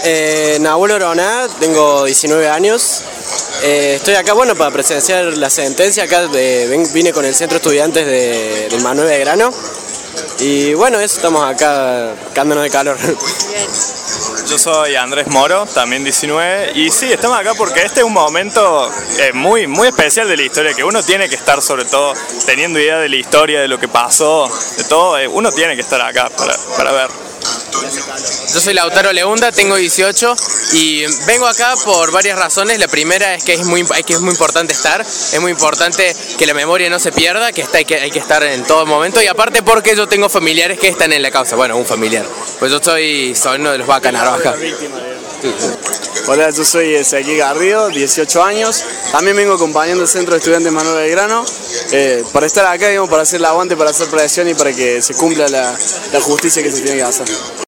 Nahuel Oroná, tengo 19 años. Estoy acá, bueno, para presenciar la sentencia. Acá vine con el Centro de Estudiantes del Manuel Belgrano. Y bueno, eso, estamos acá cagándonos de calor. Yo soy Andrés Moro, también 19, y sí, estamos acá porque este es un momento muy especial de la historia, que uno tiene que estar, sobre todo, teniendo idea de la historia, de lo que pasó, de todo, uno tiene que estar acá para ver. Yo soy Lautaro Leunda, tengo 18 y vengo acá por varias razones. La primera es que es muy importante estar, es muy importante que la memoria no se pierda, que hay que estar en todo momento, y aparte porque yo tengo familiares que están en la causa, bueno, un familiar, pues yo soy uno de los Vaca Narvaja. Hola, yo soy Ezequiel Garrido, 18 años, también vengo acompañando el Centro de Estudiantes Manuel Belgrano, para estar acá, digamos, para hacer el aguante, para hacer presión y para que se cumpla la justicia que se tiene que hacer.